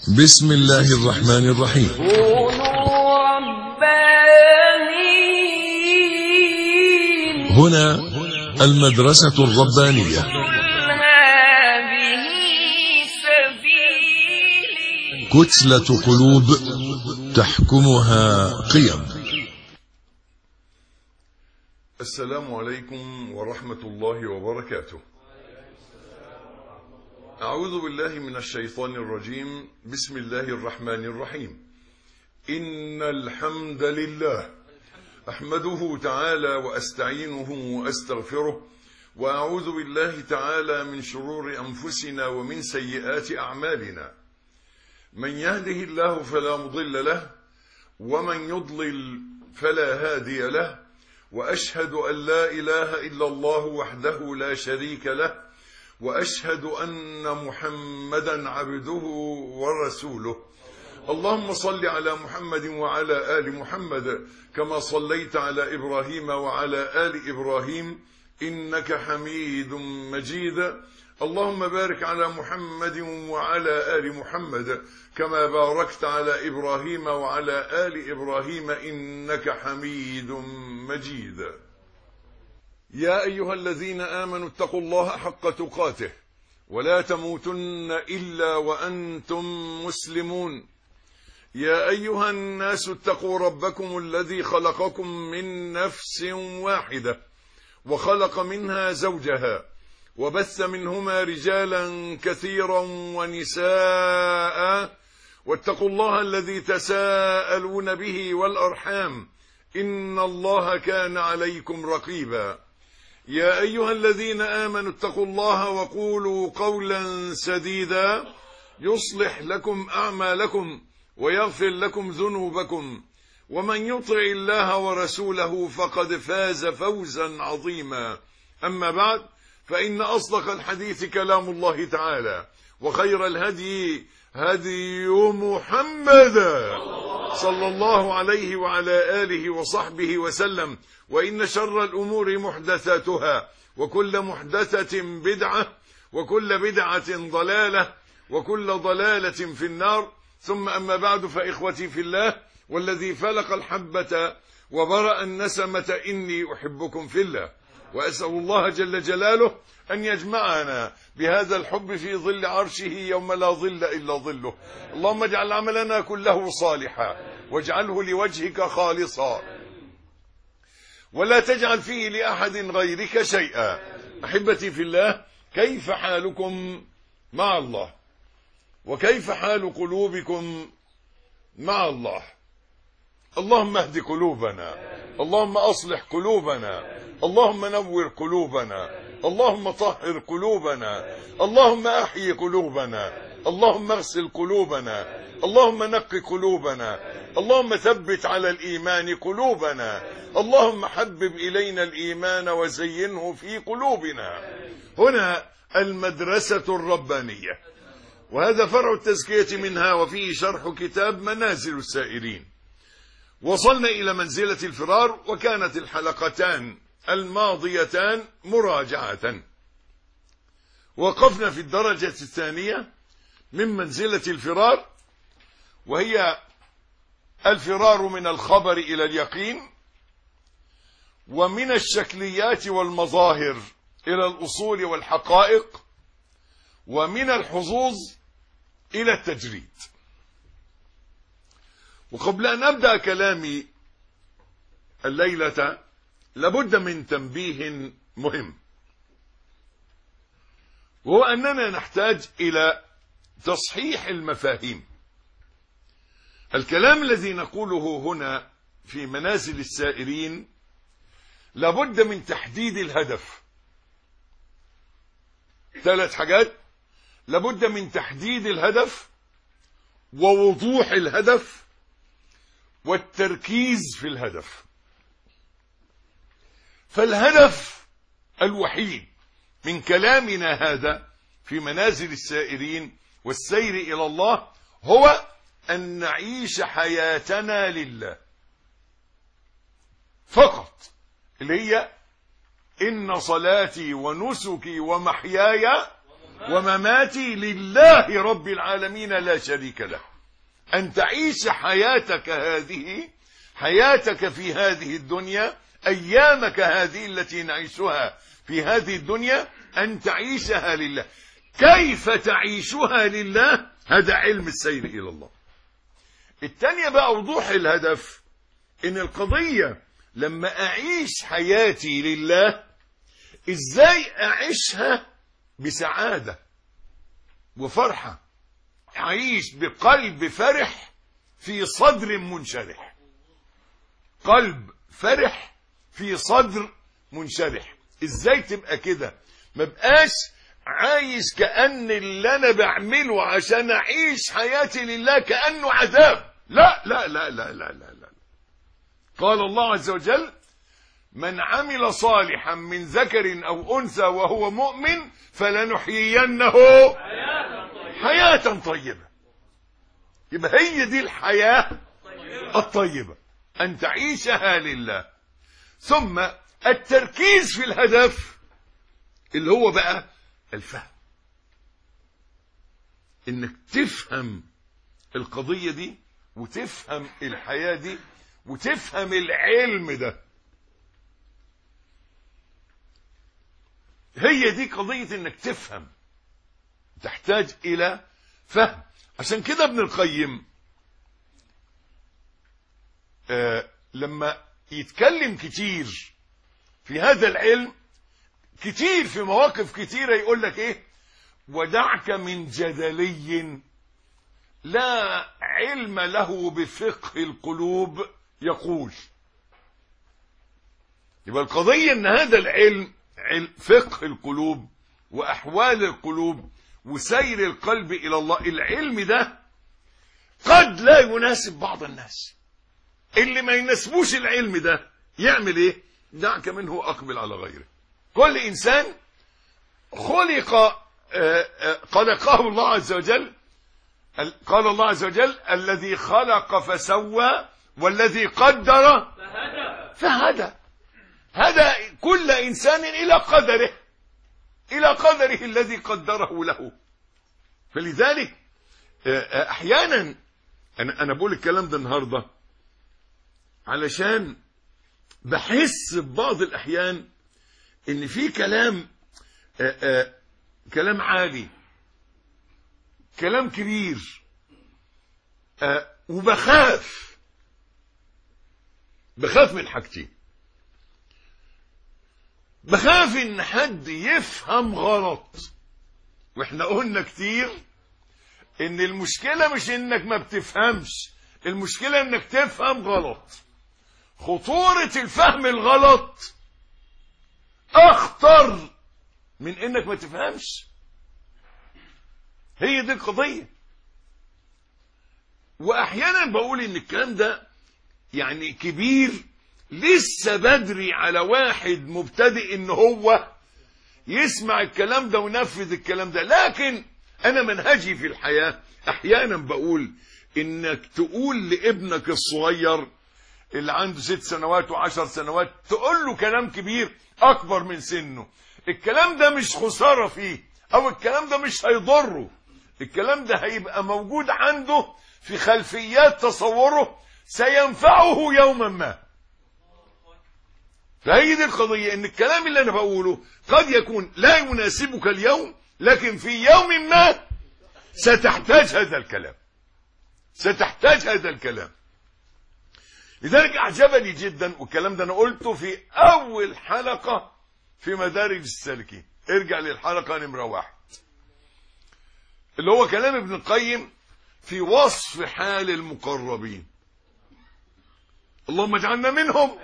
بسم الله الرحمن الرحيم. كونوا ربانيين. هنا المدرسة الربانية. هذه سبيلي. كتلة قلوب تحكمها قيم. السلام عليكم ورحمة الله وبركاته. أعوذ بالله من الشيطان الرجيم. بسم الله الرحمن الرحيم. إن الحمد لله أحمده تعالى وأستعينه وأستغفره، وأعوذ بالله تعالى من شرور أنفسنا ومن سيئات أعمالنا. من يهده الله فلا مضل له، ومن يضلل فلا هادي له، وأشهد أن لا إله إلا الله وحده لا شريك له، وأشهد أن محمدا عبده ورسوله. اللهم صل على محمد وعلى آل محمد كما صليت على إبراهيم وعلى آل إبراهيم إنك حميد مجيد. اللهم بارك على محمد وعلى آل محمد كما باركت على إبراهيم وعلى آل إبراهيم إنك حميد مجيد. يا أيها الذين آمنوا اتقوا الله حق تقاته ولا تموتن إلا وأنتم مسلمون. يا أيها الناس اتقوا ربكم الذي خلقكم من نفس واحدة وخلق منها زوجها وبث منهما رجالا كثيرا ونساء، واتقوا الله الذي تساءلون به والأرحام إن الله كان عليكم رقيبا. يا أيها الذين آمنوا اتقوا الله وقولوا قولا سديدا يصلح لكم أعمالكم ويغفر لكم ذنوبكم، ومن يطع الله ورسوله فقد فاز فوزا عظيما. أما بعد، فإن أصدق الحديث كلام الله تعالى، وخير الهدي هدي محمد صلى الله عليه وعلى آله وصحبه وسلم، وإن شر الأمور محدثاتها، وكل محدثة بدعة، وكل بدعة ضلالة، وكل ضلالة في النار. ثم أما بعد، فإخوتي في الله والذي فلق الحبة وبرأ النسمة إني أحبكم في الله، وأسأل الله جل جلاله أن يجمعنا بهذا الحب في ظل عرشه يوم لا ظل إلا ظله. اللهم اجعل عملنا كله صالحا واجعله لوجهك خالصا، ولا تجعل فيه لأحد غيرك شيئا. أحبتي في الله، كيف حالكم مع الله؟ وكيف حال قلوبكم مع الله؟ اللهم اهد قلوبنا، اللهم أصلح قلوبنا، اللهم نور قلوبنا، اللهم طهر قلوبنا، اللهم أحيي قلوبنا، اللهم اغسل قلوبنا، اللهم نق قلوبنا، اللهم ثبت على الإيمان قلوبنا، اللهم حبب إلينا الإيمان وزينه في قلوبنا. هنا المدرسة الربانية، وهذا فرع التزكية منها، وفيه شرح كتاب منازل السائرين. وصلنا إلى منزلة الفرار، وكانت الحلقتان الماضيتان مراجعة. وقفنا في الدرجة الثانية من منزلة الفرار، وهي الفرار من الخبر إلى اليقين، ومن الشكليات والمظاهر إلى الأصول والحقائق، ومن الحظوظ إلى التجريد. وقبل أن أبدأ كلامي الليلة لابد من تنبيه مهم، وهو أننا نحتاج إلى تصحيح المفاهيم. الكلام الذي نقوله هنا في منازل السائرين لابد من تحديد الهدف. 3 حاجات: لابد من تحديد الهدف، ووضوح الهدف، والتركيز في الهدف. فالهدف الوحيد من كلامنا هذا في منازل السائرين والسير إلى الله هو أن نعيش حياتنا لله فقط، اللي هي إن صلاتي ونسكي ومحياي ومماتي لله رب العالمين لا شريك له. أن تعيش حياتك في هذه الدنيا، أيامك هذه التي نعيشها في هذه الدنيا، أن تعيشها لله. كيف تعيشها لله؟ هذا علم السير إلى الله. الثانية بقى وضوح الهدف، إن القضية لما أعيش حياتي لله إزاي أعيشها بسعادة وفرحة، أعيش بقلب فرح في صدر منشرح، قلب فرح في صدر منشرح. إزاي تبقى كده؟ ما بقاش عايش كأن اللي أنا بعمله عشان أعيش حياتي لله كأنه عذاب. لا لا لا لا لا لا لا. قال الله عز وجل: من عمل صالحا من ذكر أو أنثى وهو مؤمن فلنحيينه حياة طيبة. يبقى هي دي الحياة الطيبة، أن تعيشها لله. ثم التركيز في الهدف اللي هو بقى الفهم، انك تفهم القضية دي وتفهم الحياة دي وتفهم العلم ده. هي دي قضية انك تفهم، تحتاج الى فهم. عشان كده ابن القيم لما يتكلم كتير في هذا العلم، كتير في مواقف كتيرة يقول لك ايه: ودعك من جدلي لا علم له بفقه القلوب يقول. يبقى القضية ان هذا العلم، فقه القلوب واحوال القلوب وسير القلب الى الله، العلم ده قد لا يناسب بعض الناس. اللي ما يناسبوش العلم ده يعمل ايه؟ دعك منه اقبل على غيره. كل انسان خلقه الله عز وجل. قال الله عز وجل: الذي خلق فسوى والذي قدر فهدى. هدى كل انسان الى قدره الذي قدره له. فلذلك احيانا انا بقول الكلام ده النهارده علشان بحس ببعض الاحيان ان في كلام عالي، كلام كبير، وبخاف من حاجتين. بخاف ان حد يفهم غلط. واحنا قلنا كتير ان المشكلة مش انك ما بتفهمش، المشكلة انك تفهم غلط. خطورة الفهم الغلط اخطر من انك ما تفهمش. هي دي القضية. واحيانا بقول ان الكلام ده يعني كبير، لسه بدري على واحد مبتدئ ان هو يسمع الكلام ده وينفذ الكلام ده. لكن انا منهجي في الحياة احيانا بقول انك تقول لابنك الصغير اللي عنده 6 سنوات و10 سنوات، تقول له كلام كبير اكبر من سنه. الكلام ده مش خسارة فيه، او الكلام ده مش هيضره. الكلام ده هيبقى موجود عنده في خلفيات تصوره، سينفعه يوما ما. فهي دي القضية، ان الكلام اللي انا بقوله قد يكون لا يناسبك اليوم، لكن في يوم ما ستحتاج هذا الكلام. لذلك اعجبني جدا، والكلام ده انا قلته في اول حلقة في مدارج السالكين. ارجع للحلقة نمرة 1 اللي هو كلام ابن القيم في وصف حال المقربين. اللهم اجعلنا منهم.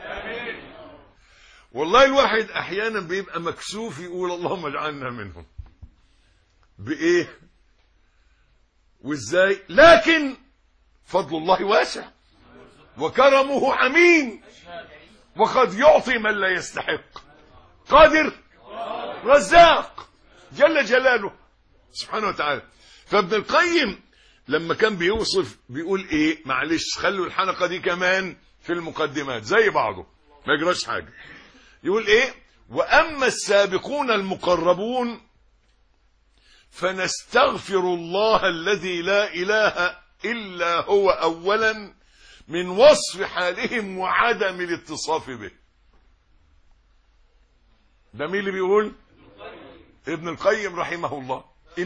والله الواحد احيانا بيبقى مكسوف يقول اللهم اجعلنا منهم بايه وازاي، لكن فضل الله واسع وكرمه عميم، وقد يعطي من لا يستحق، قادر رزاق جل جلاله سبحانه وتعالى. فابن القيم لما كان بيوصف بيقول ايه، معلش خلوا الحلقة دي كمان في المقدمات زي بعضه ما يجراش حاجة. يقول ايه: واما السابقون المقربون فنستغفر الله الذي لا إله إلا هو أولا من وصف حالهم وعدم الاتصاف به. ده مين اللي بيقول؟ ابن القيم رحمه الله.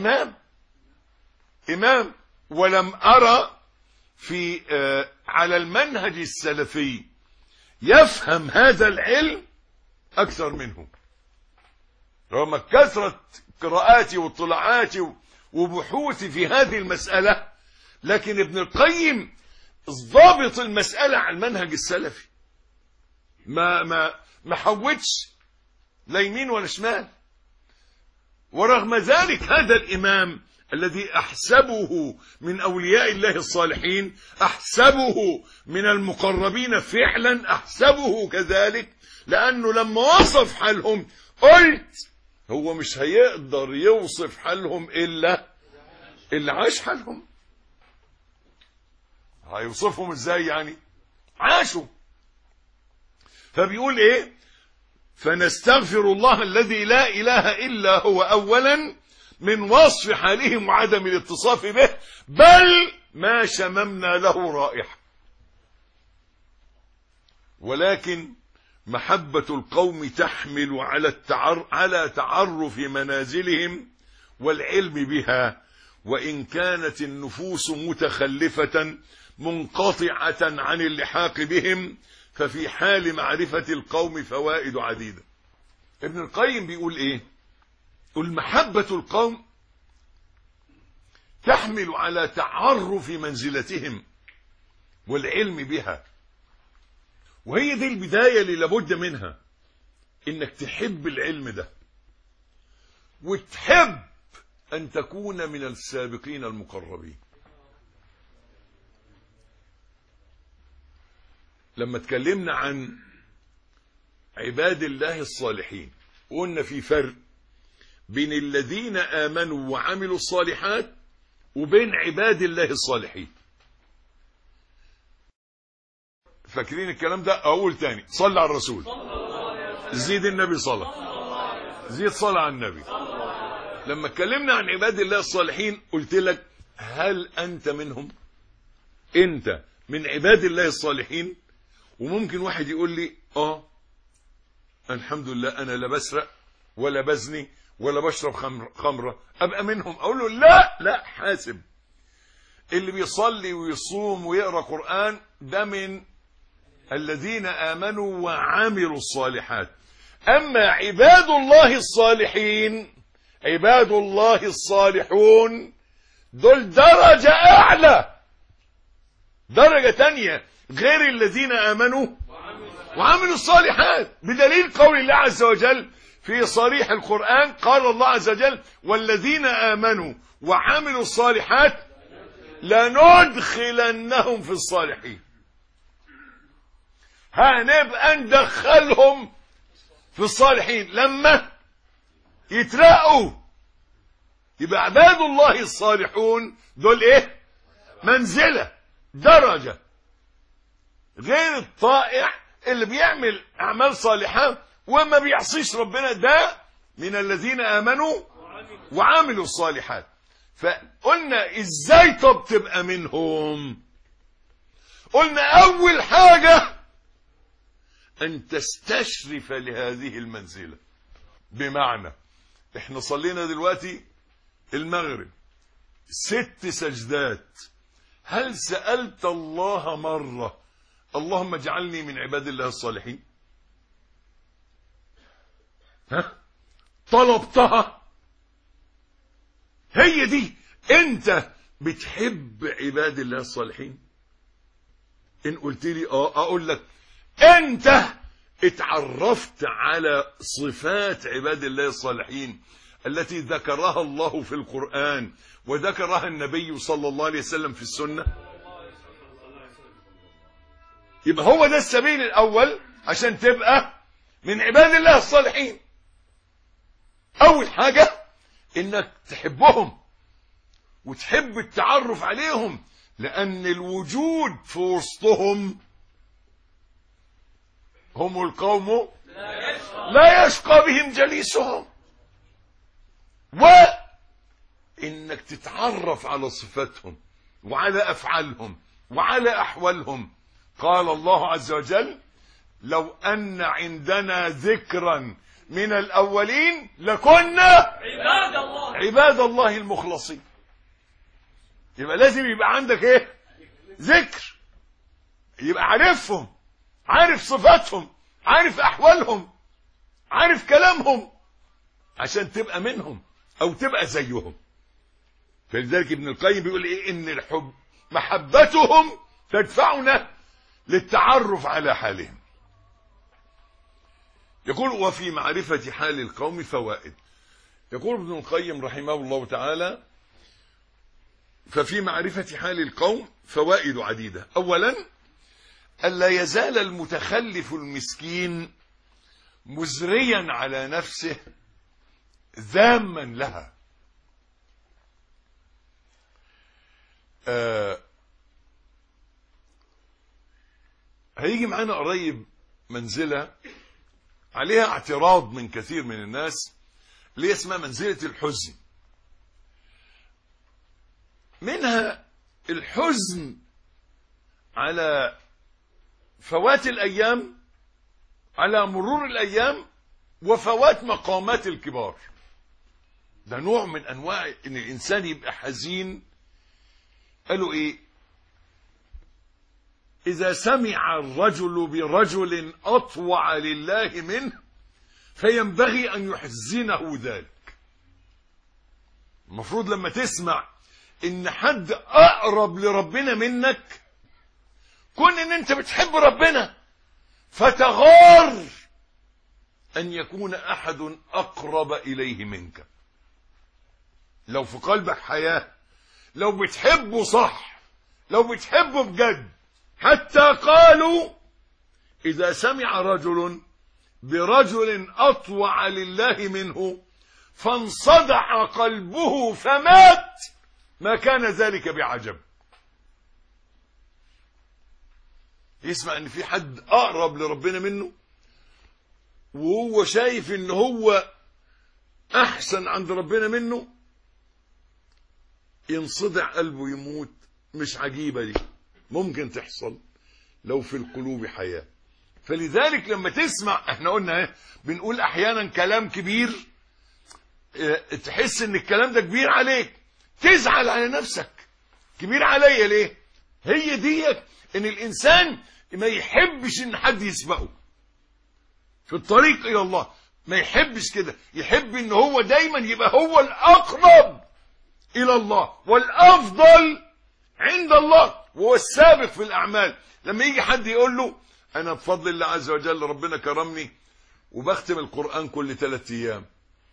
إمام ولم أرى في على المنهج السلفي يفهم هذا العلم أكثر منه، رغم كثرة قراءاتي واطلاعاتي وبحوثي في هذه المسألة، لكن ابن القيم ضابط المسألة على المنهج السلفي، ما حوتش لا يمين ولا شمال. ورغم ذلك هذا الإمام الذي أحسبه من أولياء الله الصالحين، أحسبه من المقربين فعلا، أحسبه كذلك، لأنه لما وصف حالهم قلت هو مش هيقدر يوصف حالهم إلا اللي عاش حالهم. هيوصفهم ازاي يعني؟ عاشوا. فبيقول ايه؟ فنستغفر الله الذي لا إله إلا هو أولا من وصف حالهم وعدم الاتصاف به، بل ما شممنا له رائحة. ولكن محبة القوم تحمل على تعرف منازلهم والعلم بها، وإن كانت النفوس متخلفة منقطعة عن اللحاق بهم، ففي حال معرفة القوم فوائد عديدة. ابن القيم بيقول ايه؟ يقول محبة القوم تحمل على تعرف منزلتهم والعلم بها، وهي دي البداية اللي لابد منها، انك تحب العلم ده وتحب ان تكون من السابقين المقربين. لما اتكلمنا عن عباد الله الصالحين قلنا في فرق بين الذين آمنوا وعملوا الصالحات وبين عباد الله الصالحين. فاكرين الكلام ده؟ اقول تاني، صلى على الرسول، زيد النبي صلى، زيد صلى على النبي. لما اتكلمنا عن عباد الله الصالحين قلت لك هل انت منهم؟ انت من عباد الله الصالحين؟ وممكن واحد يقول لي الحمد لله انا لا بسرق ولا بزني ولا بشرب خمرة، ابقى منهم؟ اقول له لا، حاسب. اللي بيصلي ويصوم ويقرأ قرآن ده من الذين آمنوا وعملوا الصالحات. أما عباد الله الصالحين، عباد الله الصالحون، دول درجة أعلى، درجة تانية غير الذين آمنوا وعملوا الصالحات، بدليل قول الله عز وجل في صريح القرآن، قال الله عز وجل والذين آمنوا وعملوا الصالحات لندخلنهم في الصالحين. هنبقى ندخلهم في الصالحين لما يترقوا. يبقى عباد الله الصالحون دول ايه؟ منزلة، درجة، غير الطائع اللي بيعمل اعمال صالحة وما بيعصيش ربنا، ده من الذين آمنوا وعملوا الصالحات. فقلنا ازاي طب تبقى منهم؟ قلنا اول حاجة ان تستشرف لهذه المنزلة. بمعنى احنا صلينا دلوقتي المغرب 6 سجدات، هل سألت الله مرة اللهم اجعلني من عباد الله الصالحين؟ طلبتها؟ هي دي. انت بتحب عباد الله الصالحين؟ ان قلت لي اقول لك انت اتعرفت على صفات عباد الله الصالحين التي ذكرها الله في القرآن وذكرها النبي صلى الله عليه وسلم في السنة. يبقى هو ده السبيل الأول عشان تبقى من عباد الله الصالحين. أول حاجة إنك تحبهم وتحب التعرف عليهم، لأن الوجود في وسطهم هم القوم لا يشقى بهم جليسهم. انك تتعرف على صفاتهم وعلى افعالهم وعلى احوالهم. قال الله عز وجل: لو ان عندنا ذكرا من الاولين لكنا عباد الله المخلصين. يبقى لازم يبقى عندك ايه؟ ذكر، يبقى عارفهم، عارف صفاتهم، عارف احوالهم، عارف كلامهم، عشان تبقى منهم او تبقى زيهم. فلذلك ابن القيم بيقول ايه؟ ان الحب محبتهم تدفعنا للتعرف على حالهم. يقول: وفي معرفة حال القوم فوائد. يقول ابن القيم رحمه الله تعالى: ففي معرفة حال القوم فوائد عديدة. أولا: ألا يزال المتخلف المسكين مزريا على نفسه ذاما لها. هيجي معانا قريب منزلة عليها اعتراض من كثير من الناس، اللي اسمها منزلة الحزن. منها الحزن على فوات الأيام، على مرور الأيام، وفوات مقامات الكبار. ده نوع من أنواع إن الإنسان يبقى حزين. قالوا إيه؟ إذا سمع الرجل برجل أطوع لله منه فينبغي أن يحزنه ذلك. المفروض لما تسمع إن حد أقرب لربنا منك، كون إن أنت بتحب ربنا فتغار أن يكون أحد أقرب إليه منك. لو في قلبك حياة، لو بتحبه صح، لو بتحبه بجد. حتى قالوا: إذا سمع رجل برجل أطوع لله منه فانصدع قلبه فمات ما كان ذلك بعجب. يسمع ان في حد اقرب لربنا منه وهو شايف ان هو احسن عند ربنا منه، ينصدع قلبه يموت. مش عجيبة دي، ممكن تحصل لو في القلوب حياة. فلذلك لما تسمع، احنا قلنا بنقول احيانا كلام كبير، تحس ان الكلام ده كبير عليك، تزعل على نفسك. كبير عليا ليه؟ هي ديت ان الانسان ما يحبش ان حد يسبقه في الطريق الى الله. ما يحبش كده، يحب ان هو دايما يبقى هو الاقرب الى الله والافضل عند الله وهو السابق في الاعمال. لما يجي حد يقول له: انا بفضل الله عز وجل ربنا كرمني وبختم القرآن كل 3 ايام،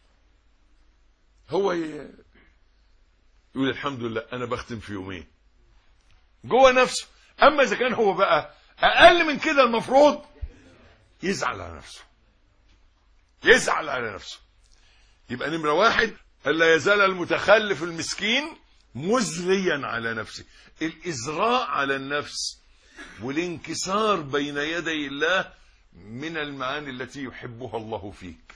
هو يقول: الحمد لله انا بختم في يومين جوه نفسه. اما اذا كان هو بقى اقل من كده، المفروض يزعل على نفسه، يزعل على نفسه. يبقى نمرة 1: ألا يزال المتخلف المسكين مزريا على نفسه. الإزراء على النفس والانكسار بين يدي الله من المعاني التي يحبها الله فيك.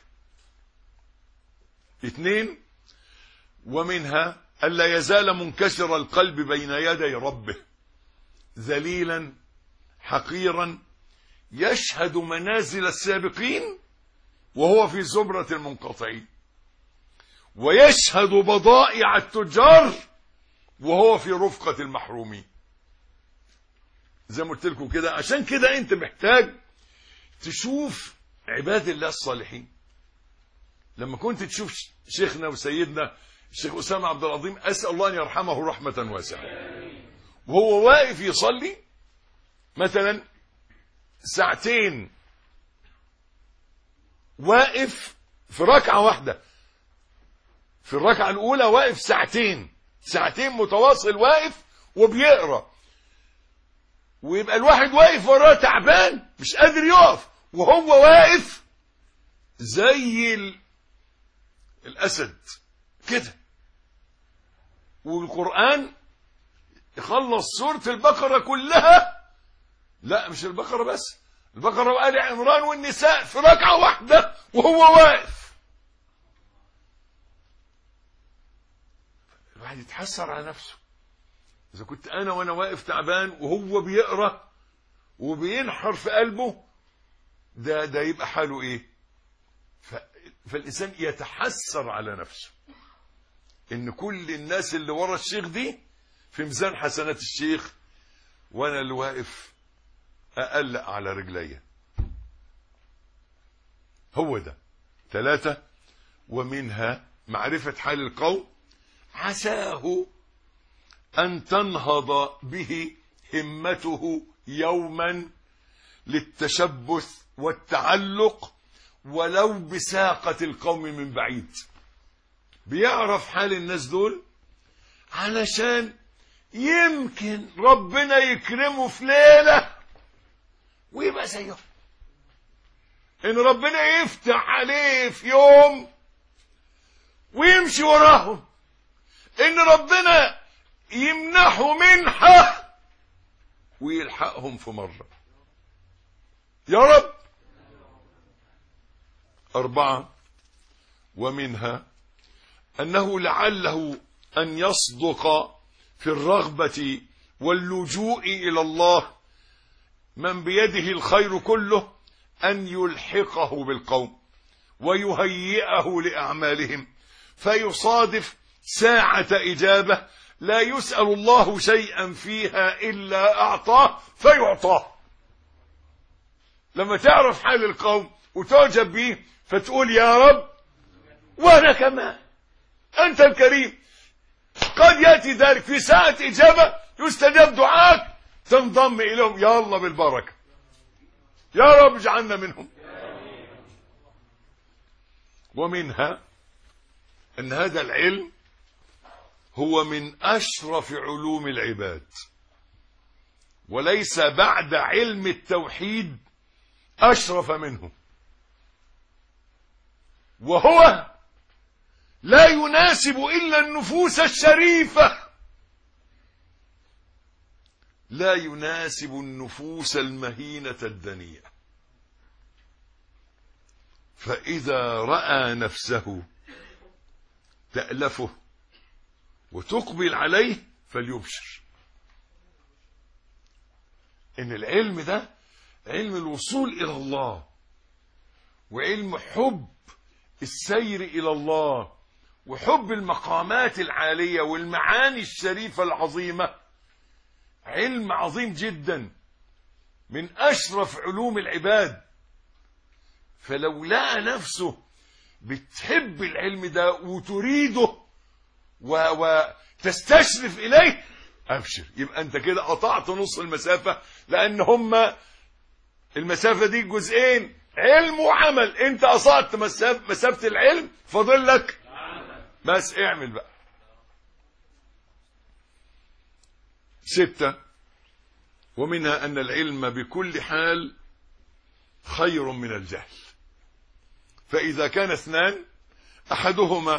2: ومنها ألا يزال منكسر القلب بين يدي ربه ذليلا حقيرا يشهد منازل السابقين وهو في زمرة المنقطعين، ويشهد بضائع التجار وهو في رفقة المحرومين. زي ما قلت لكم كده. عشان كده انت محتاج تشوف عباد الله الصالحين. لما كنت تشوف شيخنا وسيدنا الشيخ أسامة عبد العظيم، أسأل الله أن يرحمه رحمة واسعة، وهو واقف يصلي مثلا 2 ساعة، واقف في ركعة واحدة، في الركعة الأولى واقف 2 ساعتين متواصل واقف وبيقرأ، ويبقى الواحد واقف وراه تعبان مش قادر يقف، وهو واقف زي الأسد كده. والقرآن يخلص سورة البقرة كلها، لا مش البقرة بس، البقرة وآل عمران والنساء في ركعة واحدة وهو واقف. الواحد يتحسر على نفسه. إذا كنت أنا وأنا واقف تعبان وهو بيقرأ وبينحر في قلبه، ده يبقى حاله إيه؟ فالإنسان يتحسر على نفسه إن كل الناس اللي ورا الشيخ دي في ميزان حسنات الشيخ، وأنا اللي واقف أقلق على رجلي. هو ده. 3، ومنها معرفة حال القوم عساه أن تنهض به همته يوما للتشبث والتعلق ولو بساقة القوم من بعيد. بيعرف حال الناس دول علشان يمكن ربنا يكرمه في ليلة ويبقى زيهم، ان ربنا يفتح عليه في يوم ويمشي وراهم، ان ربنا يمنحه منحة ويلحقهم في مرة. يا رب. 4، ومنها أنه لعله أن يصدق في الرغبة واللجوء إلى الله من بيده الخير كله أن يلحقه بالقوم ويهيئه لأعمالهم، فيصادف ساعة إجابة لا يسأل الله شيئا فيها إلا أعطاه فيعطاه. لما تعرف حال القوم وتعجب به فتقول يا رب وأنا كمان أنت الكريم. قد يأتي ذلك في ساعة إجابة يستجاب دعاك، تنضم إليهم يا الله بالبركة، يا رب اجعلنا منهم. ومنها أن هذا العلم هو من أشرف علوم العباد، وليس بعد علم التوحيد أشرف منه، وهو لا يناسب إلا النفوس الشريفة، لا يناسب النفوس المهينة الدنيئة. فإذا رأى نفسه تألفه وتقبل عليه فليبشر إن العلم ده علم الوصول إلى الله، وعلم حب السير إلى الله، وحب المقامات العالية والمعاني الشريفة العظيمة. علم عظيم جدا من أشرف علوم العباد. فلو لقى نفسه بتحب العلم ده وتريده وتستشرف إليه، أبشر، يبقى أنت كده قطعت نص المسافة، لأن هما المسافة دي جزئين، علم وعمل. أنت قطعت مسافة العلم، فاضل لك بس اعمل بقى. 6، ومنها أن العلم بكل حال خير من الجهل. فإذا كان اثنان أحدهما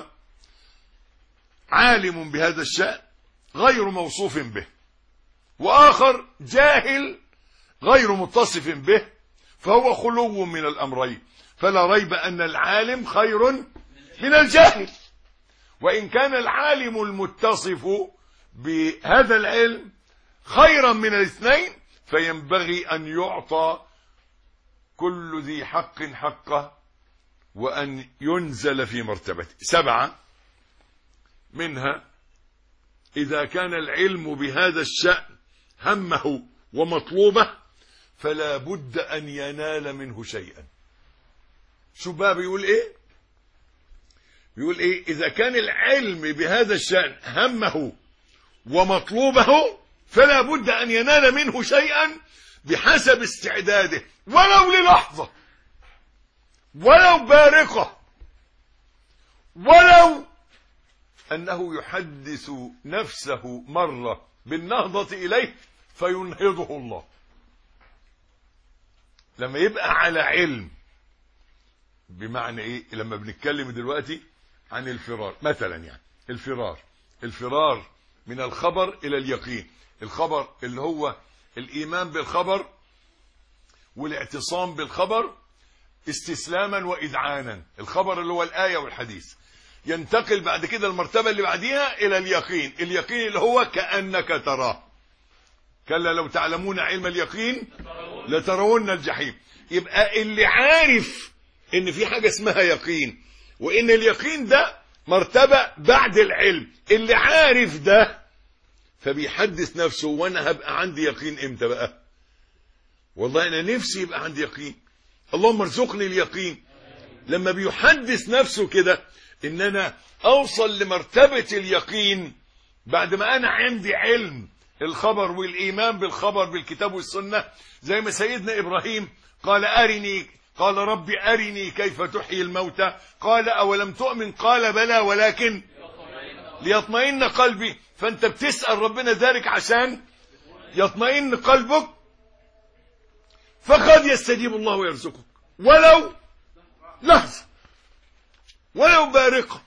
عالم بهذا الشأن غير موصوف به، وآخر جاهل غير متصف به، فهو خلو من الأمرين، فلا ريب أن العالم خير من الجاهل. وإن كان العالم المتصف بهذا العلم خيرا من الاثنين، فينبغي أن يعطى كل ذي حق حقه وأن ينزل في مرتبته. 7، منها إذا كان العلم بهذا الشأن همه ومطلوبه فلا بد أن ينال منه شيئا. شو بقى بيقول إيه؟ بيقول إيه؟ إذا كان العلم بهذا الشأن همه ومطلوبه فلا بد أن ينال منه شيئا بحسب استعداده، ولو للحظة، ولو بارقة، ولو أنه يحدث نفسه مرة بالنهضة إليه فينهضه الله. لما يبقى على علم، بمعنى إيه؟ لما بنتكلم دلوقتي عن الفرار مثلا، يعني الفرار من الخبر إلى اليقين. الخبر اللي هو الإيمان بالخبر والاعتصام بالخبر استسلاما وإذعانا، الخبر اللي هو الآية والحديث. ينتقل بعد كده المرتبة اللي بعديها إلى اليقين. اليقين اللي هو كأنك تراه. كلا لو تعلمون علم اليقين لترون الجحيم. يبقى اللي عارف ان في حاجة اسمها يقين، وان اليقين ده مرتبة بعد العلم، اللي عارف ده فبيحدث نفسه وانا هبقى عندي يقين امتى بقى؟ والله انا نفسي يبقى عندي يقين، اللهم ارزقني اليقين. لما بيحدث نفسه كده ان انا اوصل لمرتبة اليقين بعد ما انا عندي علم الخبر والايمان بالخبر بالكتاب والسنة، زي ما سيدنا ابراهيم قال ربي ارني كيف تحيي الموتى، قال اولم تؤمن، قال بلى ولكن ليطمئن قلبي. فانت بتسأل ربنا ذلك عشان يطمئن قلبك، فقد يستجيب الله ويرزقك ولو لحظة، ولو بارقة.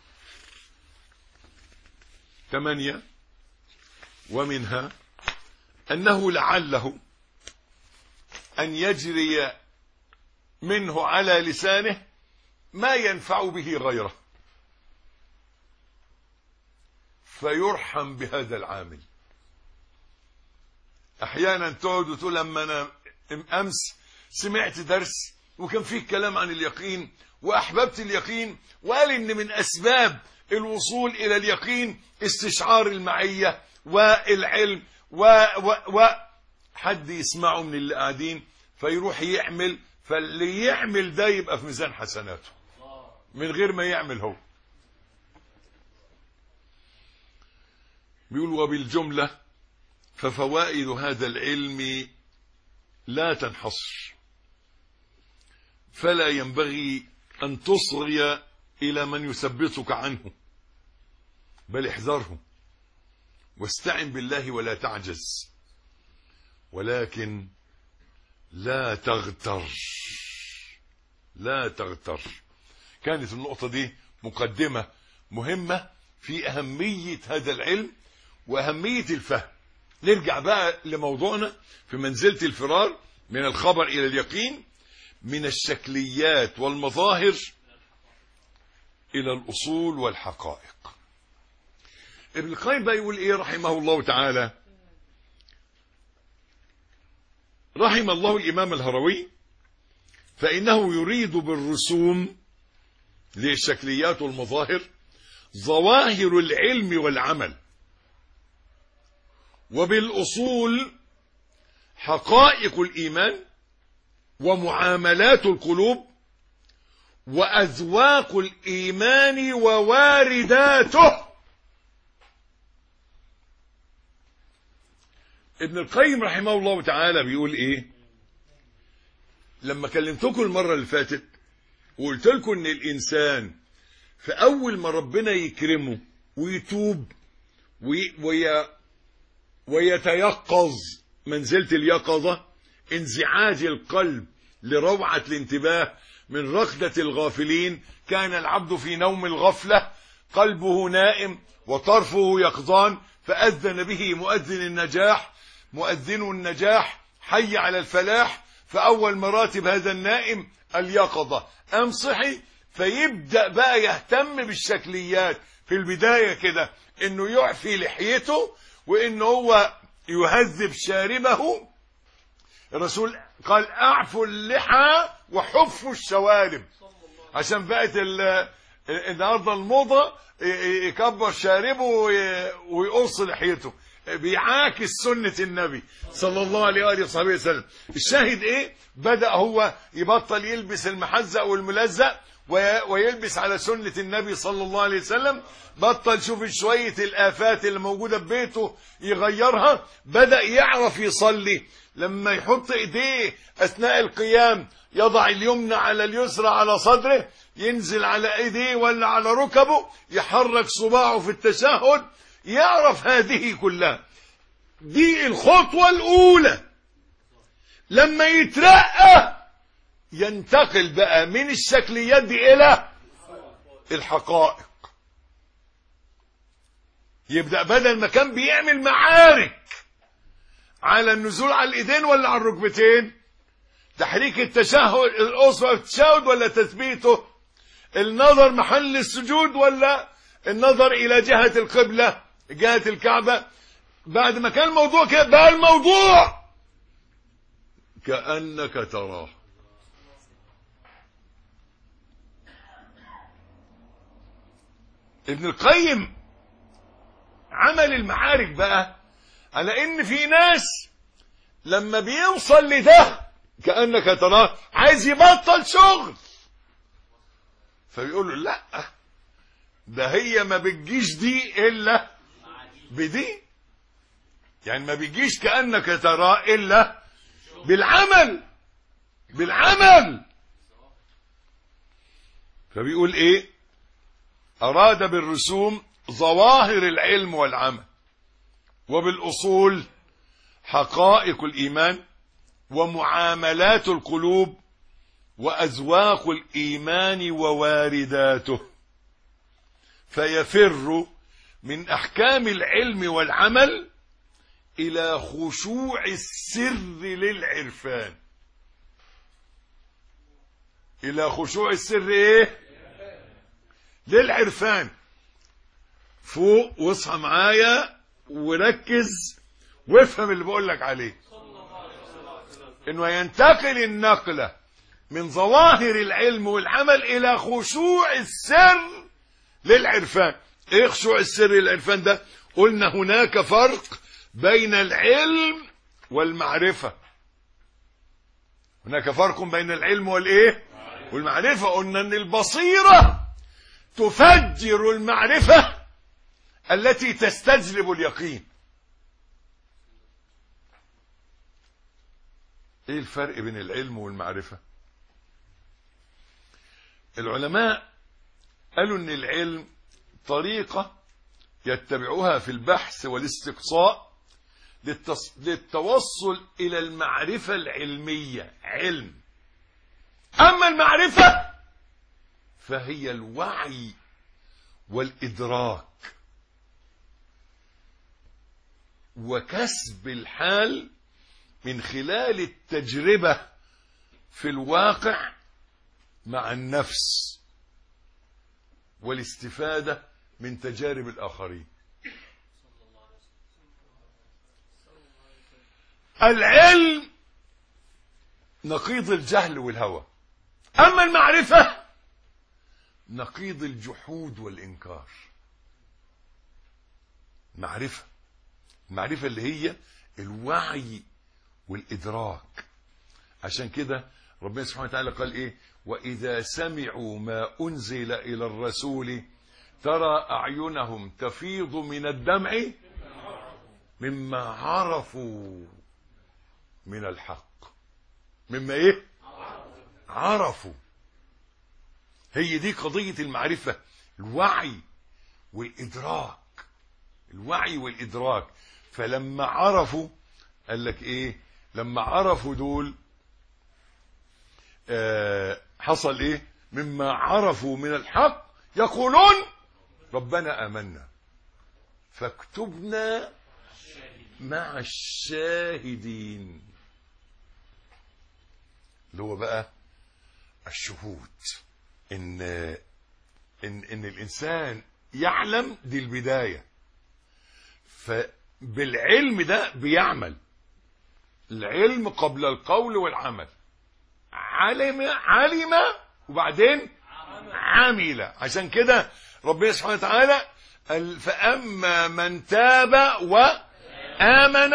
8 ومنها أنه لعله أن يجري منه على لسانه ما ينفع به غيره فيرحم بهذا العامل. أحيانا تقعد وتقول لما أنا أمس سمعت درس وكان فيه كلام عن اليقين وأحببت اليقين، وقال إن من أسباب الوصول إلى اليقين استشعار المعية والعلم حد يسمعه من اللي قاعدين فيروح يعمل، فاللي يعمل ده يبقى في ميزان حسناته من غير ما يعمل هو. بيقول وبالجملة ففوائد هذا العلم لا تنحصر، فلا ينبغي أن تصغي إلى من يثبتك عنه، بل احذره واستعن بالله ولا تعجز، ولكن لا تغتر. لا تغتر. كانت النقطة دي مقدمة مهمة في أهمية هذا العلم وأهمية الفهم. نرجع بقى لموضوعنا في منزلة الفرار من الخبر إلى اليقين، من الشكليات والمظاهر إلى الأصول والحقائق. ابن القيم بقى يقول إيه رحمه الله تعالى؟ رحم الله الإمام الهروي فإنه يريد بالرسوم للشكليات والمظاهر ظواهر العلم والعمل، وبالأصول حقائق الإيمان ومعاملات القلوب وأذواق الإيمان ووارداته. ابن القيم رحمه الله تعالى بيقول ايه؟ لما كلمتكم المرة اللي فاتت وقلت لكم ان الانسان في اول ما ربنا يكرمه ويتوب ويتيقظ منزلة اليقظة، انزعاج القلب لروعة الانتباه من رقدة الغافلين، كان العبد في نوم الغفلة قلبه نائم وطرفه يقظان، فأذن به مؤذن النجاح حي على الفلاح. فأول مراتب هذا النائم اليقظة، قام صحي، فيبدأ بقى يهتم بالشكليات في البداية كده، انه يعفي لحيته وانه هو يهذب شاربه. الرسول قال اعفوا اللحى وحفوا الشوارب، عشان بقت النهارده الموضة يكبر شاربه ويقص لحيته، بيعاكس سنة النبي صلى الله عليه وآله وصحبه وسلم. الشاهد ايه؟ بدأ هو يبطل يلبس المحزق والملزق ويلبس على سنة النبي صلى الله عليه وسلم، بطل شوف شوية الآفات اللي موجودة ببيته يغيرها، بدأ يعرف يصلي. لما يحط ايديه اثناء القيام يضع اليمنى على اليسرى على صدره، ينزل على ايديه ولا على ركبه، يحرك صباعه في التشهد، يعرف هذه كلها. دي الخطوة الأولى. لما يترقى ينتقل بقى من الشكليات دي إلى الحقائق. يبدأ بدل ما كان بيعمل معارك على النزول على الإيدين ولا على الركبتين، تحريك التشهد الأصبع في التشهد ولا تثبيته، النظر محل السجود ولا النظر إلى جهة القبلة جهة الكعبة؟ بعد ما كان الموضوع كده بقى الموضوع كأنك تراه. ابن القيم عمل المعارك بقى على ان في ناس لما بيوصل لده كأنك تراه عايز يبطل شغل، فبيقول له لا، ده هي ما بتجيش دي الا بدي، يعني ما بيجيش كأنك تراه الا بالعمل. فبيقول ايه؟ اراد بالرسوم ظواهر العلم والعمل، وبالاصول حقائق الايمان ومعاملات القلوب وأذواق الإيمان ووارداته، فيفر من أحكام العلم والعمل إلى خشوع السر للعرفان. إلى خشوع السر إيه؟ للعرفان. فوق واصحى معايا وركز وافهم اللي بقول لك عليه، انه ينتقل النقلة من ظواهر العلم والعمل الى خشوع السر للعرفان. ايه خشوع السر للعرفان ده؟ قلنا هناك فرق بين العلم والمعرفة. هناك فرق بين العلم والايه؟ والمعرفة. قلنا ان البصيرة تفجر المعرفة التي تستجلب اليقين. ايه الفرق بين العلم والمعرفة؟ العلماء قالوا ان العلم طريقة يتبعوها في البحث والاستقصاء للتوصل الى المعرفة العلمية، علم. اما المعرفة فهي الوعي والادراك وكسب الحال من خلال التجربة في الواقع مع النفس والاستفادة من تجارب الآخرين. العلم نقيض الجهل والهوى، أما المعرفة نقيض الجحود والإنكار. المعرفة اللي هي الوعي والإدراك. عشان كده ربنا سبحانه وتعالى قال إيه؟ وإذا سمعوا ما أنزل إلى الرسول ترى أعينهم تفيض من الدمع مما عرفوا من الحق. مما إيه؟ عرفوا. هي دي قضية المعرفة، الوعي والإدراك. الوعي والإدراك. فلما عرفوا قال لك إيه؟ لما عرفوا دول حصل إيه؟ مما عرفوا من الحق يقولون ربنا آمنا فاكتبنا مع الشاهدين. اللي هو بقى الشهود، إن الإنسان يعلم، دي البداية. فبالعلم ده بيعمل. العلم قبل القول والعمل. علم وبعدين عمل. عشان كده ربنا سبحانه وتعالى قال فأما من تاب وآمن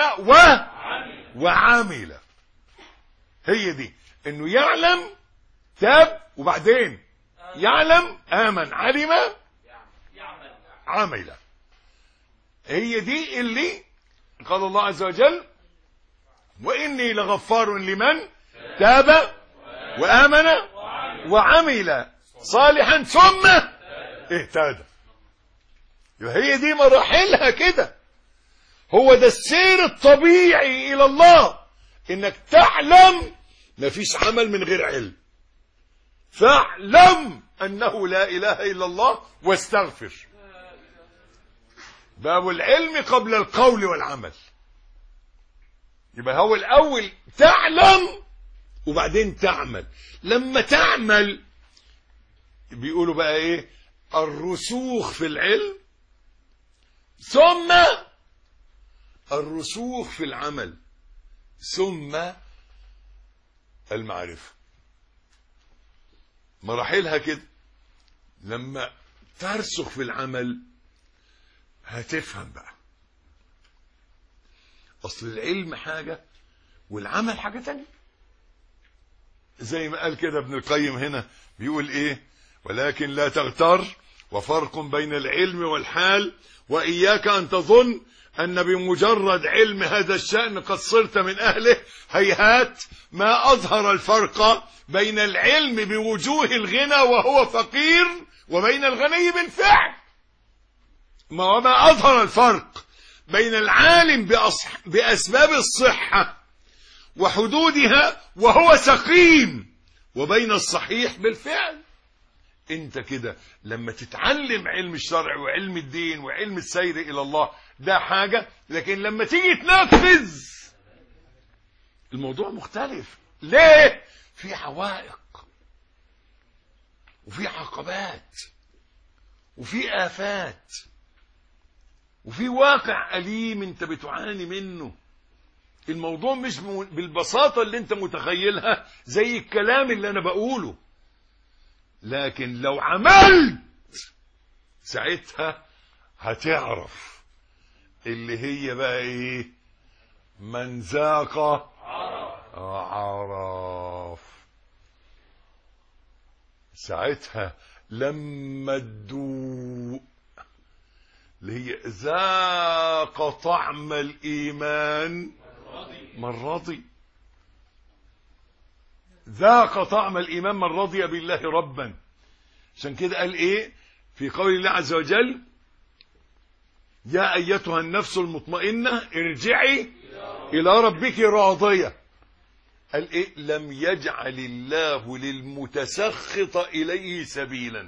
وعمل. هي دي، انه يعلم، تاب، وبعدين يعلم، آمن، علم، عمل. هي دي اللي قال الله عز وجل وإني لغفار لمن تاب وآمن وعمل صالحا ثم اهتدى. هي دي مراحلها كده. هو ده السير الطبيعي إلى الله، إنك تعلم مفيش عمل من غير علم. فاعلم أنه لا إله إلا الله واستغفر. باب العلم قبل القول والعمل. يبقى هو الأول تعلم وبعدين تعمل. لما تعمل بيقولوا بقى ايه؟ الرسوخ في العلم، ثم الرسوخ في العمل، ثم المعرفة. مراحلها كده. لما ترسخ في العمل هتفهم بقى، اصل العلم حاجة والعمل حاجة تانية. زي ما قال كده ابن القيم هنا، بيقول ايه؟ ولكن لا تغتر، وفرق بين العلم والحال، وإياك أن تظن أن بمجرد علم هذا الشأن قد صرت من أهله. هيهات، ما أظهر الفرق بين العلم بوجوه الغنى وهو فقير وبين الغني بالفعل. ما أظهر الفرق بين العالم بأسباب الصحة وحدودها وهو سقيم وبين الصحيح بالفعل. انت كده لما تتعلم علم الشرع وعلم الدين وعلم السير الى الله ده حاجة، لكن لما تيجي تنفذ الموضوع مختلف. ليه؟ في عوائق وفي عقبات وفي آفات وفي واقع أليم انت بتعاني منه. الموضوع مش بالبساطة اللي انت متخيلها زي الكلام اللي انا بقوله، لكن لو عملت ساعتها هتعرف اللي هي بقى ايه؟ من ذاق عرف. ساعتها لما تدوق اللي هي ذاق طعم الإيمان من رضي. ذاق طعم الإيمان من رضي بالله ربا. عشان كده قال ايه في قول الله عز وجل؟ يا أيتها النفس المطمئنة ارجعي إلى ربك راضية. قال ايه؟ لم يجعل الله للمتسخط إليه سبيلا.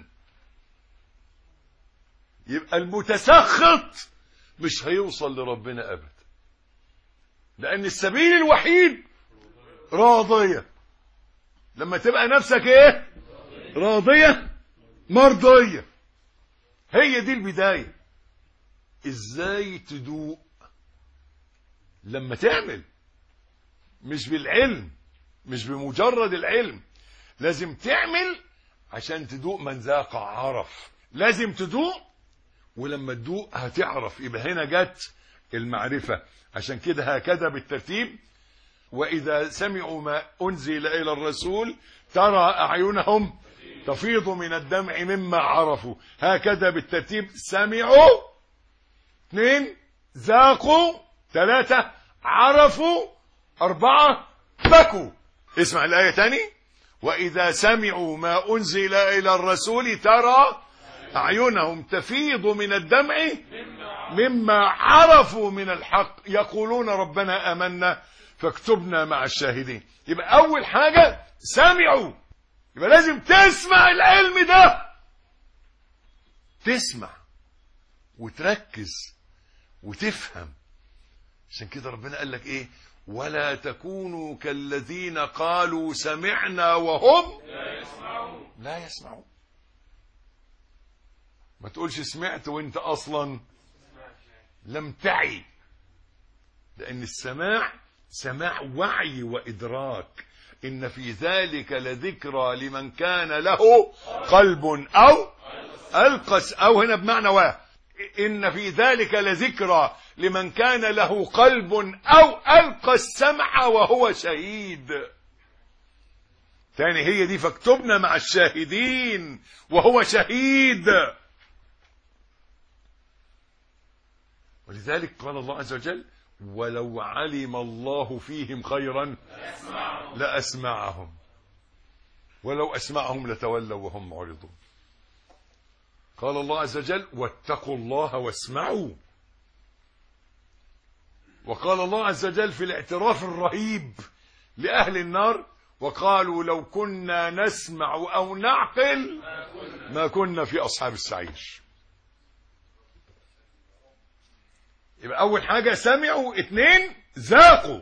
يبقى المتسخط مش هيوصل لربنا أبدا، لأن السبيل الوحيد راضية. لما تبقى نفسك ايه؟ راضية مرضية. هي دي البداية. ازاي تدوق؟ لما تعمل، مش بالعلم، مش بمجرد العلم. لازم تعمل عشان تدوق. من ذاق عرف. لازم تدوق، ولما تدوق هتعرف. يبقى هنا جت المعرفة. عشان كده هكذا بالترتيب: وإذا سمعوا ما أنزل إلى الرسول ترى أعينهم تفيض من الدمع مما عرفوا. هكذا بالترتيب: سمعوا، 2 ذاقوا، 3 عرفوا، 4 بكوا. اسمع الآية تاني: وإذا سمعوا ما أنزل إلى الرسول ترى أعينهم تفيض من الدمع مما عرفوا من الحق يقولون ربنا آمنا فاكتبنا مع الشاهدين. يبقى أول حاجة سمعوا. يبقى لازم تسمع العلم ده، تسمع وتركز وتفهم. عشان كده ربنا قال لك ايه؟ ولا تكونوا كالذين قالوا سمعنا وهم لا يسمعون. ما تقولش سمعت وانت اصلا لم تعي، لان السماع سماع وعي وادراك. ان في ذلك لذكرى لمن كان له قلب او القى، او هنا بمعنى ان في ذلك لذكرى لمن كان له قلب او القى السمع وهو شهيد. تاني هي دي: فاكتبنا مع الشاهدين وهو شهيد. ولذلك قال الله عز وجل: ولو علم الله فيهم خيرا لأسمعهم ولو أسمعهم لتولوا وهم معرضون. قال الله عز وجل: واتقوا الله واسمعوا. وقال الله عز وجل في الاعتراف الرهيب لأهل النار: وقالوا لو كنا نسمع أو نعقل ما كنا في أصحاب السعير. يبقى أول حاجة سمعوا، 2 ذاقوا.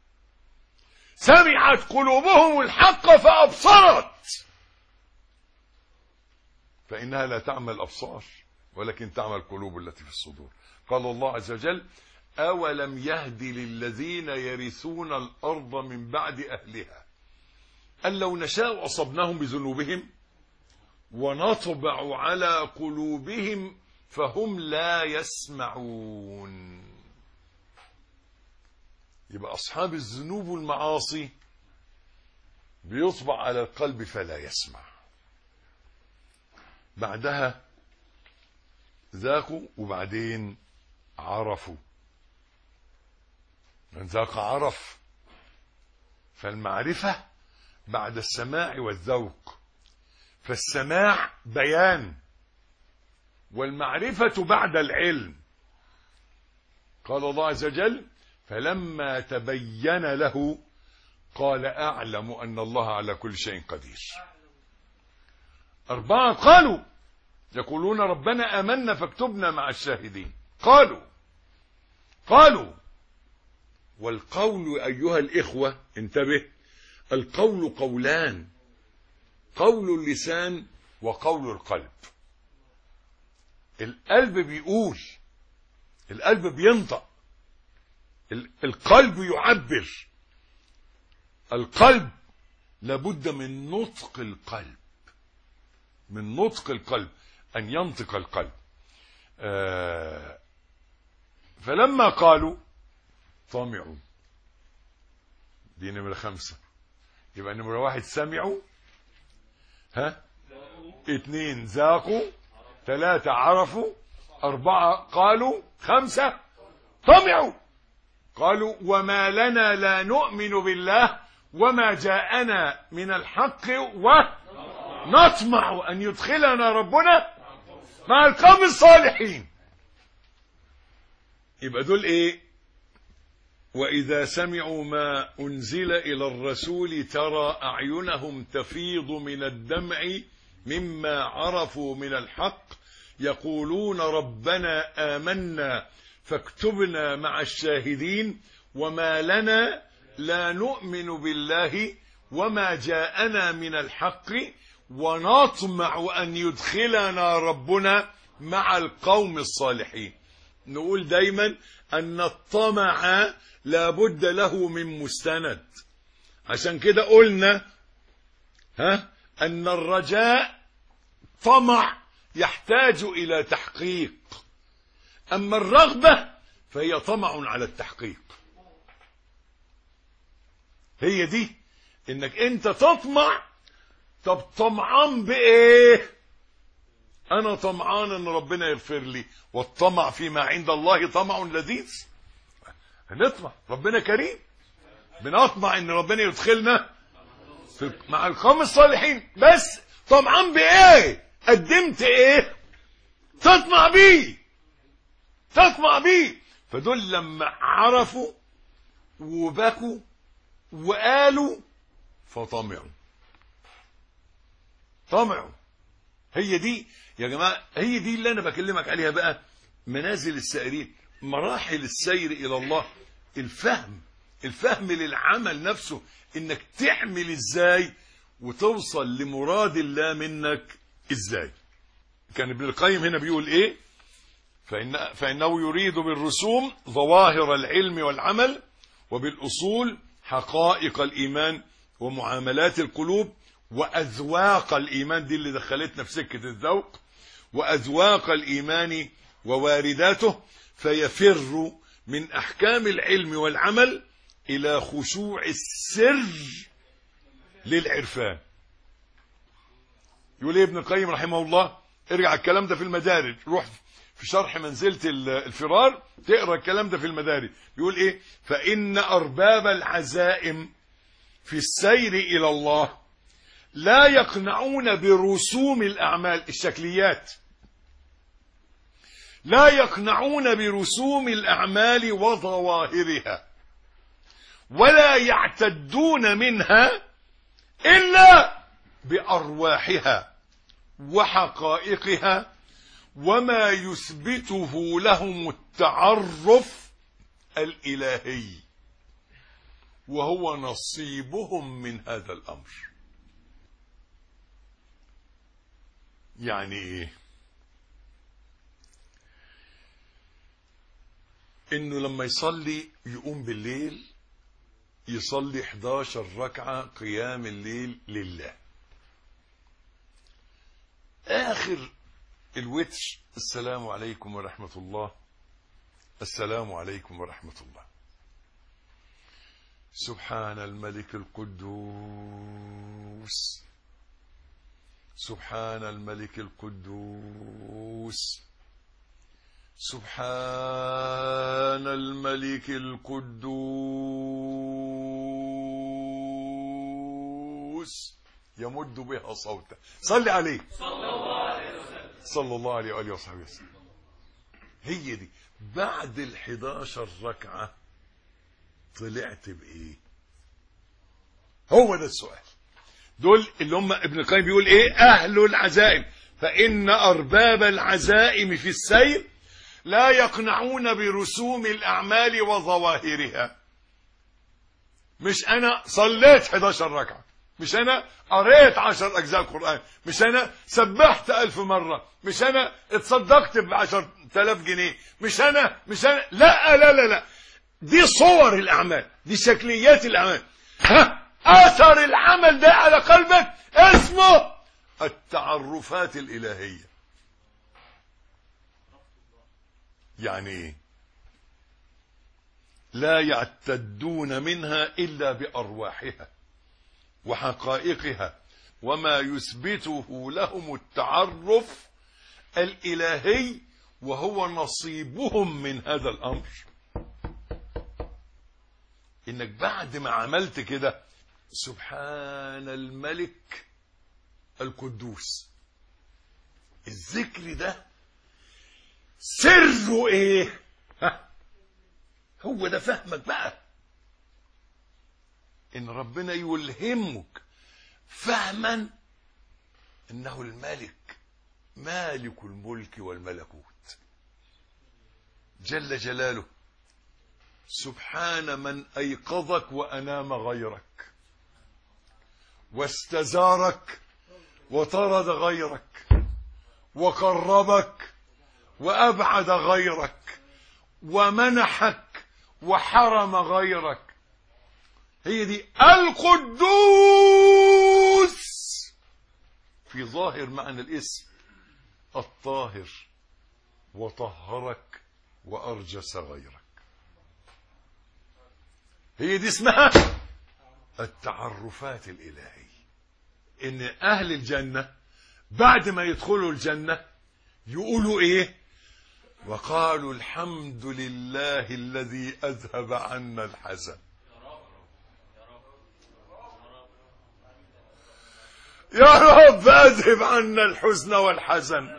سمعت قلوبهم الحق فأبصرت. فإنها لا تعمى الأبصار ولكن تعمى القلوب التي في الصدور. قال الله عز وجل: أولم يهد للذين يرثون الأرض من بعد أهلها أن لو نشاء أصبناهم بذنوبهم ونطبع على قلوبهم فهم لا يسمعون. يبقى أصحاب الذنوب والمعاصي بيطبع على القلب فلا يسمع. بعدها ذاقوا وبعدين عرفوا. من ذاق عرف. فالمعرفة بعد السماع والذوق، فالسماع بيان والمعرفة بعد العلم. قال الله عز وجل: فلما تبين له قال أعلم أن الله على كل شيء قدير. 4 قالوا يقولون ربنا آمنا فاكتبنا مع الشاهدين. قالوا والقول أيها الإخوة انتبه، القول قولان: قول اللسان وقول القلب. القلب بيقول، القلب بينطق، القلب يعبر. القلب لابد من نطق القلب، من نطق القلب، أن ينطق القلب. فلما قالوا طمعوا. دي نمرة 5. يبقى نمرة 1 سمعوا، 2 ذاقوا، 3 عرفوا، 4 قالوا، 5 طمعوا. قالوا وما لنا لا نؤمن بالله وما جاءنا من الحق ونطمع أن يدخلنا ربنا مع القوم الصالحين. يبقى دول ايه؟ وإذا سمعوا ما أنزل إلى الرسول ترى أعينهم تفيض من الدمع مما عرفوا من الحق يقولون ربنا آمنا فاكتبنا مع الشاهدين وما لنا لا نؤمن بالله وما جاءنا من الحق ونطمع أن يدخلنا ربنا مع القوم الصالحين. نقول دايما أن الطمع لا بد له من مستند. عشان كده قلنا أن الرجاء طمع يحتاج إلى تحقيق، أما الرغبة فهي طمع على التحقيق. هي دي إنك أنت تطمع. طب طمعان بإيه؟ أنا طمعان أن ربنا يغفر لي، والطمع فيما عند الله طمع لذيذ. هنطمع، ربنا كريم، بنطمع أن ربنا يدخلنا مع القوم الصالحين. بس طمعان بإيه؟ قدمت إيه؟ تطمع بيه. فدول لما عرفوا وبكوا وقالوا فطمعوا. هي دي يا جماعة، هي دي اللي أنا بكلمك عليها بقى، منازل السائرين، مراحل السير إلى الله. الفهم للعمل نفسه، إنك تعمل إزاي وتوصل لمراد الله منك إزاي. كان ابن القيم هنا بيقول إيه؟ فإنه يريد بالرسوم ظواهر العلم والعمل، وبالأصول حقائق الإيمان ومعاملات القلوب، وأذواق الإيمان. دي اللي دخلتنا في سكة الذوق. وأذواق الإيمان ووارداته، فيفر من أحكام العلم والعمل إلى خشوع السر للعرفان. يقول ابن القيم رحمه الله، ارجع الكلام ده في المدارج، روح في شرح منزلة الفرار تقرأ الكلام ده في المدارج. يقول ايه؟ فإن أرباب العزائم في السير إلى الله لا يقنعون برسوم الأعمال، الشكليات، لا يقنعون برسوم الأعمال وظواهرها، ولا يعتدون منها إلا بأرواحها وحقائقها وما يثبته لهم التعرف الإلهي، وهو نصيبهم من هذا الأمر. يعني ايه؟ انه لما يصلي يقوم بالليل يصلي 11 ركعة قيام الليل لله. اخر الوتر السلام عليكم ورحمة الله، السلام عليكم ورحمة الله. سبحان الملك القدوس، سبحان الملك القدوس، سبحان الملك القدوس، يمد بها صوته. صلي عليه صلى الله عليه وآله وصحبه وسلم. هي دي. بعد 11 ركعة طلعت بإيه؟ هو ده السؤال. دول اللي هم ابن القيم بيقول ايه؟ اهل العزائم، فان ارباب العزائم في السير لا يقنعون برسوم الاعمال وظواهرها. مش انا صليت 11 ركعة، مش انا قريت 10 اجزاء قرآن، مش انا سبحت 1000 مرة، مش انا اتصدقت ب10,000 جنيه، مش انا لا لا لا لا، دي صور الاعمال، دي شكليات الاعمال. اثر العمل ده على قلبك اسمه التعرفات الالهية. يعني ايه؟ لا يعتدون منها الا بارواحها وحقائقها وما يثبته لهم التعرف الالهي، وهو نصيبهم من هذا الامر. انك بعد ما عملت كده سبحان الملك القدوس، الذكر ده سره ايه؟ هو ده فهمك بقى، ان ربنا يلهمك فهما انه الملك مالك الملك والملكوت جل جلاله. سبحان من ايقظك وانام غيرك واستزارك وطرد غيرك وقربك وابعد غيرك ومنحك وحرم غيرك. هي دي القدوس في ظاهر معنى الاسم، الطاهر، وطهرك وارجس غيرك. هي دي اسمها التعرفات الالهية. ان اهل الجنة بعد ما يدخلوا الجنة يقولوا ايه؟ وقالوا الحمد لله الذي اذهب عنا الحزن. يا رب اذهب عنا الحزن والحزن.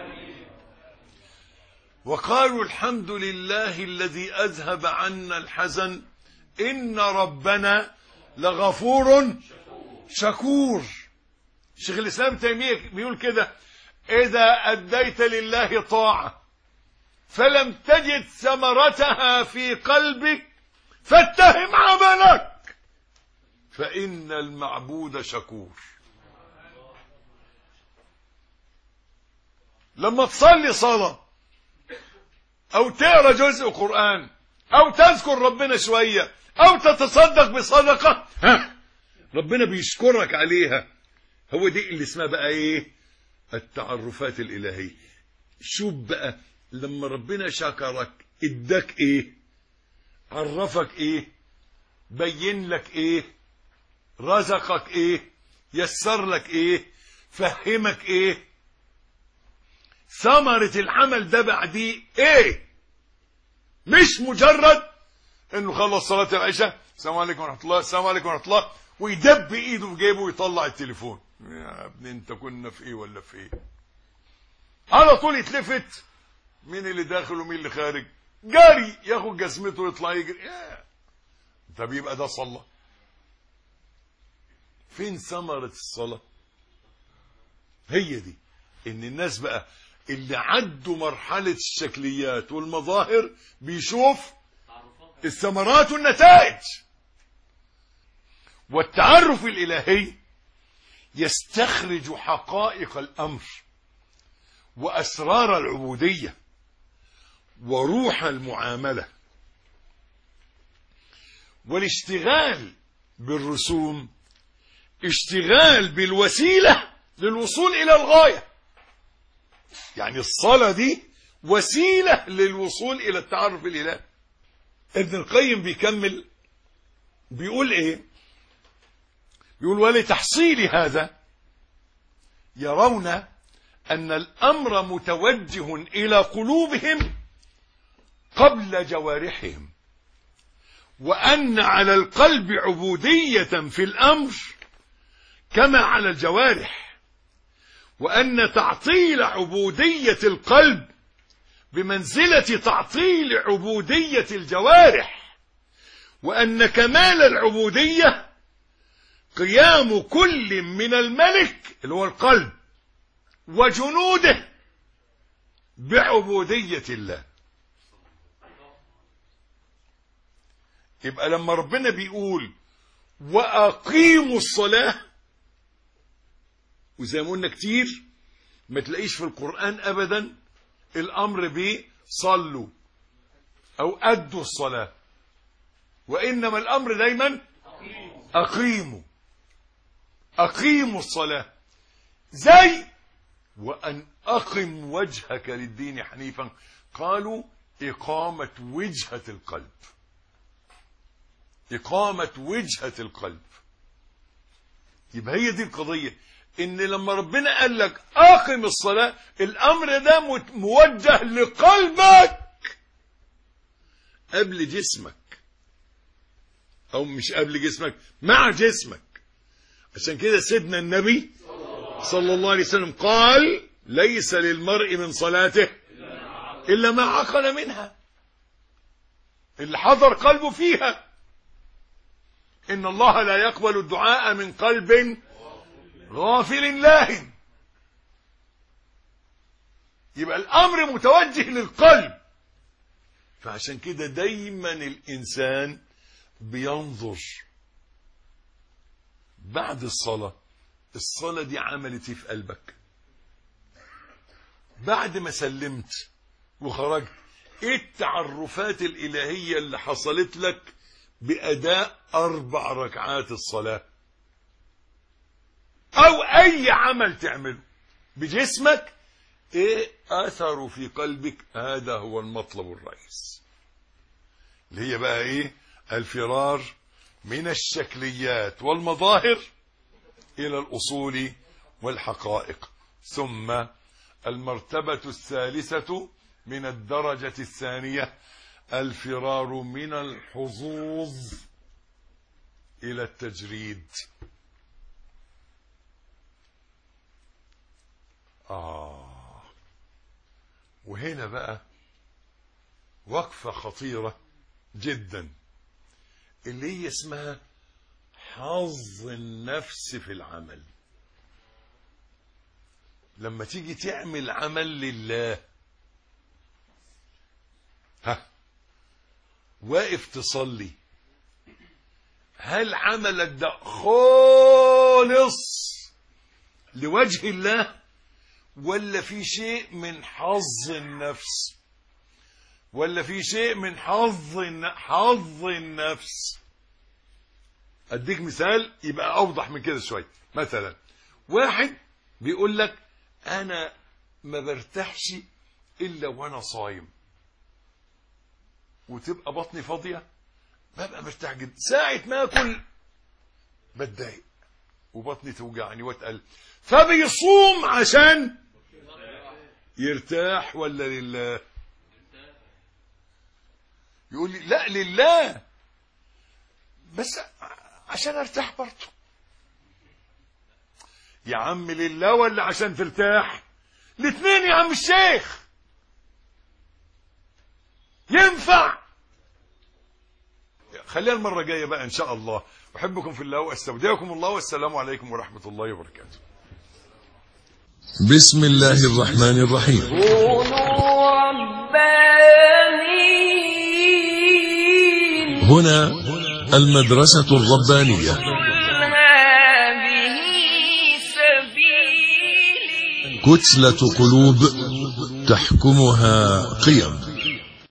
وقالوا الحمد لله الذي اذهب عنا الحزن ان ربنا لغفور شكور. شيخ الاسلام تيمية بيقول كده: اذا اديت لله طاعة فلم تجد ثمرتها في قلبك فاتهم عملك، فان المعبود شكور. لما تصلي صلاة او تقرا جزء قرآن او تذكر ربنا شوية او تتصدق بصدقة، ربنا بيشكرك عليها. هو دي اللي اسمها بقى ايه؟ التعرفات الالهية. شوف بقى لما ربنا شكرك اداك ايه؟ عرفك ايه؟ بين لك ايه؟ رزقك ايه؟ يسر لك ايه؟ فهمك ايه؟ ثمرة العمل ده بعديه ايه؟ مش مجرد انه خلص صلاة العشاء السلام عليكم ورحمة الله، السلام عليكم ورحمة الله، ويدب ايده في جيبه ويطلع التليفون. يا ابني انت كنا في ايه ولا في ايه؟ على طول يتلفت مين اللي داخل ومين اللي خارج، جاري ياخد جسمته ويطلع يجري. طب يبقى ده صلى؟ فين ثمرة الصلاة؟ هي دي ان الناس بقى اللي عدوا مرحلة الشكليات والمظاهر بيشوف الثمرات والنتائج. والتعرف الإلهي يستخرج حقائق الأمر وأسرار العبودية وروح المعاملة. والاشتغال بالرسوم اشتغال بالوسيلة للوصول إلى الغاية. يعني الصلاة دي وسيلة للوصول إلى التعرف الإلهي. ابن القيم بيكمل بيقول إيه؟ بيقول ولتحصيل هذا يرون أن الأمر متوجه إلى قلوبهم قبل جوارحهم، وأن على القلب عبودية في الأمر كما على الجوارح، وأن تعطيل عبودية القلب بمنزلة تعطيل عبودية الجوارح، وأن كمال العبودية قيام كل من الملك اللي هو القلب وجنوده بعبودية الله. يبقى لما ربنا بيقول وأقيموا الصلاة، وزي ما قلنا كتير ما تلاقيش في القرآن أبدا الأمر بصلوا أو أدوا الصلاة، وإنما الأمر دايما أقيموا الصلاة. زي وأن أقم وجهك للدين حنيفا، قالوا إقامة وجهة القلب، إقامة وجهة القلب. يبقى هي دي القضية، إن لما ربنا قال لك أقم الصلاة، الأمر ده موجه لقلبك قبل جسمك، أو مش قبل جسمك، مع جسمك. عشان كده سيدنا النبي صلى الله عليه وسلم قال ليس للمرء من صلاته إلا ما عقل منها، اللي حضر قلبه فيها. إن الله لا يقبل الدعاء من قلب غافل لاهٍ. يبقى الأمر متوجه للقلب. فعشان كده دايما الإنسان بينظر بعد الصلاة دي عملت ايه في قلبك؟ بعد ما سلمت وخرجت، ايه التعرفات الإلهية اللي حصلت لك بأداء 4 ركعات الصلاة أو أي عمل تعمله بجسمك؟ ايه أثره في قلبك؟ هذا هو المطلب الرئيس، اللي هي بقى ايه؟ الفرار من الشكليات والمظاهر إلى الأصول والحقائق. ثم المرتبة الثالثة من الدرجة الثانية الفرار من الحظوظ إلى التجريد. وهنا بقى وقفة خطيرة جدا، اللي هي اسمها حظ النفس في العمل. لما تيجي تعمل عمل لله، واقف تصلي، هل عملك ده خالص لوجه الله، ولا في شيء من حظ النفس، ولا في شيء من حظ النفس؟ اديك مثال يبقى اوضح من كده شويه. مثلا واحد بيقول لك انا ما برتاحش الا وانا صايم، وتبقى بطني فاضيه ببقى مرتاح جدا، ساعه ما اكل بتضايق وبطني توجعني واتقل، فبيصوم عشان يرتاح ولا لله؟ يقول لي لا لله، بس عشان ارتاح برضه. يا عم لله ولا عشان ترتاح؟ الاثنين يا عم الشيخ، ينفع. خليها المرة الجاية بقى إن شاء الله. أحبكم في الله وأستودعكم الله، والسلام عليكم ورحمة الله وبركاته. بسم الله الرحمن الرحيم. كونوا ربانيين. هنا المدرسة الربانية. قل هذه سبيلي كتلة قلوب تحكمها قيم.